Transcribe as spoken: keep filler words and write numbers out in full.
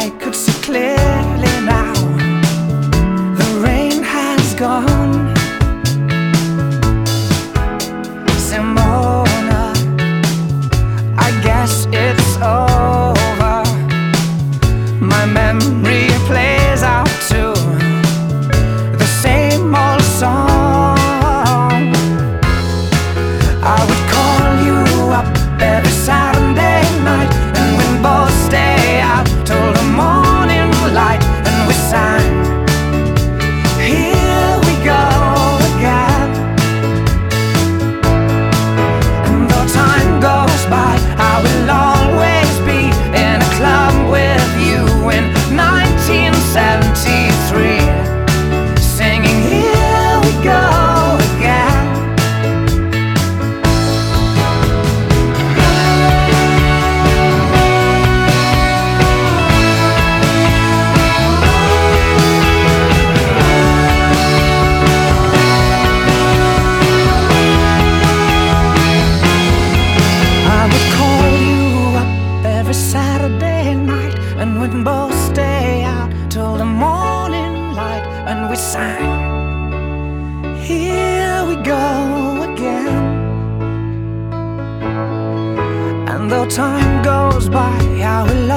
I could see clearly now. The rain has gone. Simona, I guess it's over. My memory plays out to the same old song. I would call you up every Saturday night, and we'd both stay out till the morning light, and we sang, here we go again. And though time goes by, I will always be in a club with you in nineteen seventy-three, singing, here we go again. Saturday night, and we'd both stay out till the morning light, and we sang, here we go again. And though time goes by, I will